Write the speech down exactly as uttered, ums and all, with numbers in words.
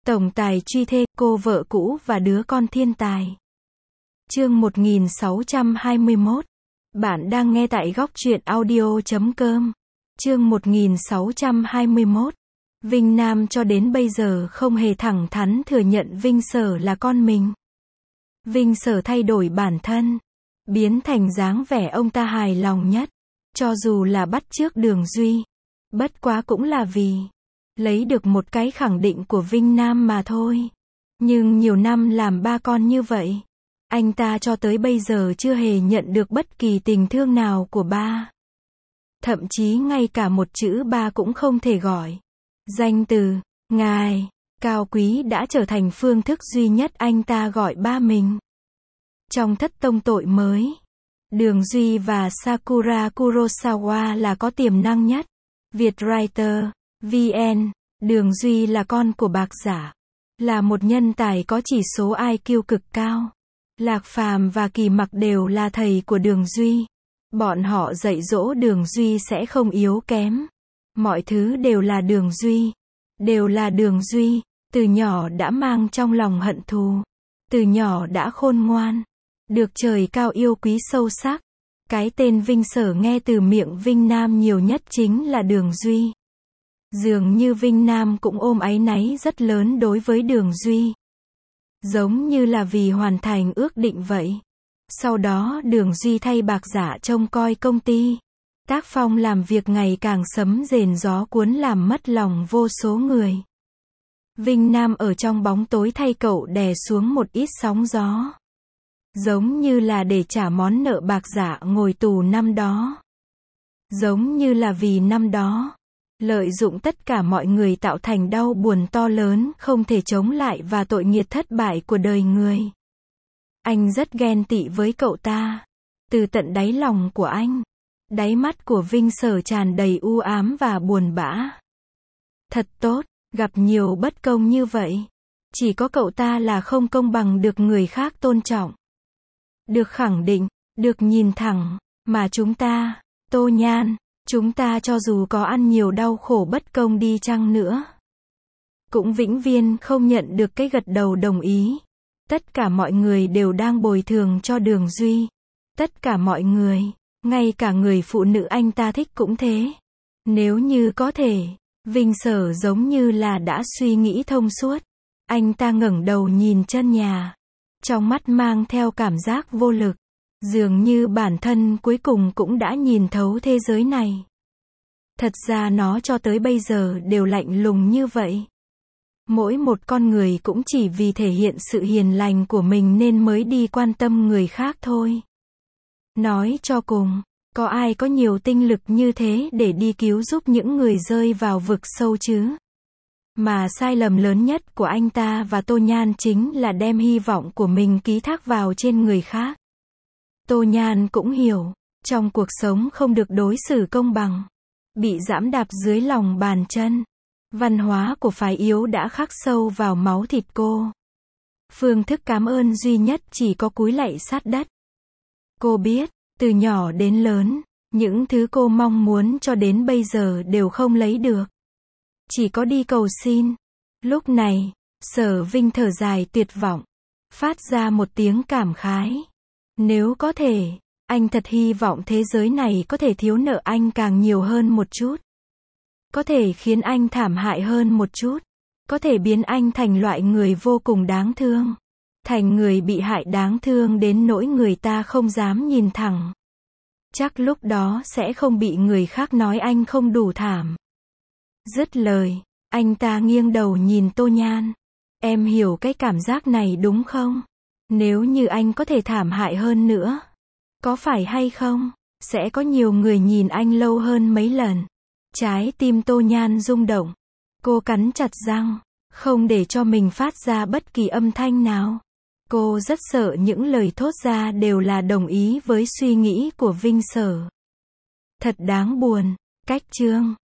Tổng tài truy thê, cô vợ cũ và đứa con thiên tài. Chương một nghìn sáu trăm hai mươi mốt. Bạn đang nghe tại góc truyện audio chấm com. Chương một nghìn sáu trăm hai mươi mốt. Vinh Nam cho đến bây giờ không hề thẳng thắn thừa nhận Vinh Sở là con mình. Vinh Sở thay đổi bản thân, biến thành dáng vẻ ông ta hài lòng nhất, cho dù là bắt chước Đường Duy. Bất quá cũng là vì lấy được một cái khẳng định của Vinh Nam mà thôi. Nhưng nhiều năm làm ba con như vậy, anh ta cho tới bây giờ chưa hề nhận được bất kỳ tình thương nào của ba. Thậm chí ngay cả một chữ ba cũng không thể gọi. Danh từ ngài cao quý đã trở thành phương thức duy nhất anh ta gọi ba mình. Trong Thất Tông Tội mới, Đường Duy và Sakura Kurosawa là có tiềm năng nhất. Vietwriter vê en. Đường Duy là con của Bạc Giả, là một nhân tài có chỉ số i kiu cực cao. Lạc Phàm và Kỳ Mặc đều là thầy của Đường Duy. Bọn họ dạy dỗ Đường Duy sẽ không yếu kém. Mọi thứ đều là Đường Duy. Đều là Đường Duy. Từ nhỏ đã mang trong lòng hận thù. Từ nhỏ đã khôn ngoan. Được trời cao yêu quý sâu sắc. Cái tên Vinh Sở nghe từ miệng Vinh Nam nhiều nhất chính là Đường Duy. Dường như Vinh Nam cũng ôm áy náy rất lớn đối với Đường Duy. Giống như là vì hoàn thành ước định vậy. Sau đó Đường Duy thay Bạc Giả trông coi công ty. Tác phong làm việc ngày càng sấm rền gió cuốn làm mất lòng vô số người. Vinh Nam ở trong bóng tối thay cậu đè xuống một ít sóng gió. Giống như là để trả món nợ Bạc Giả ngồi tù năm đó. Giống như là vì năm đó lợi dụng tất cả mọi người tạo thành đau buồn to lớn không thể chống lại và tội nghiệt thất bại của đời người. Anh rất ghen tị với cậu ta. Từ tận đáy lòng của anh, đáy mắt của Vinh Sở tràn đầy u ám và buồn bã. Thật tốt, gặp nhiều bất công như vậy. Chỉ có cậu ta là không công bằng được người khác tôn trọng. Được khẳng định, được nhìn thẳng, mà chúng ta, Tô Nhan, chúng ta cho dù có ăn nhiều đau khổ bất công đi chăng nữa, cũng vĩnh viễn không nhận được cái gật đầu đồng ý. Tất cả mọi người đều đang bồi thường cho Đường Duy. Tất cả mọi người, ngay cả người phụ nữ anh ta thích cũng thế. Nếu như có thể, Vinh Sở giống như là đã suy nghĩ thông suốt. Anh ta ngẩng đầu nhìn chân nhà, trong mắt mang theo cảm giác vô lực. Dường như bản thân cuối cùng cũng đã nhìn thấu thế giới này. Thật ra nó cho tới bây giờ đều lạnh lùng như vậy. Mỗi một con người cũng chỉ vì thể hiện sự hiền lành của mình nên mới đi quan tâm người khác thôi. Nói cho cùng, có ai có nhiều tinh lực như thế để đi cứu giúp những người rơi vào vực sâu chứ? Mà sai lầm lớn nhất của anh ta và Tô Nhan chính là đem hy vọng của mình ký thác vào trên người khác. Tô Nhan cũng hiểu, trong cuộc sống không được đối xử công bằng, bị giẫm đạp dưới lòng bàn chân. Văn hóa của phái yếu đã khắc sâu vào máu thịt cô. Phương thức cảm ơn duy nhất chỉ có cúi lạy sát đất. Cô biết, từ nhỏ đến lớn, những thứ cô mong muốn cho đến bây giờ đều không lấy được. Chỉ có đi cầu xin. Lúc này, Sở Vinh thở dài tuyệt vọng, phát ra một tiếng cảm khái. Nếu có thể, anh thật hy vọng thế giới này có thể thiếu nợ anh càng nhiều hơn một chút. Có thể khiến anh thảm hại hơn một chút. Có thể biến anh thành loại người vô cùng đáng thương. Thành người bị hại đáng thương đến nỗi người ta không dám nhìn thẳng. Chắc lúc đó sẽ không bị người khác nói anh không đủ thảm. Dứt lời, anh ta nghiêng đầu nhìn Tô Nhan. Em hiểu cái cảm giác này đúng không? Nếu như anh có thể thảm hại hơn nữa, có phải hay không, sẽ có nhiều người nhìn anh lâu hơn mấy lần. Trái tim Tô Nhan rung động. Cô cắn chặt răng, không để cho mình phát ra bất kỳ âm thanh nào. Cô rất sợ những lời thốt ra đều là đồng ý với suy nghĩ của Vinh Sở. Thật đáng buồn. Cách chương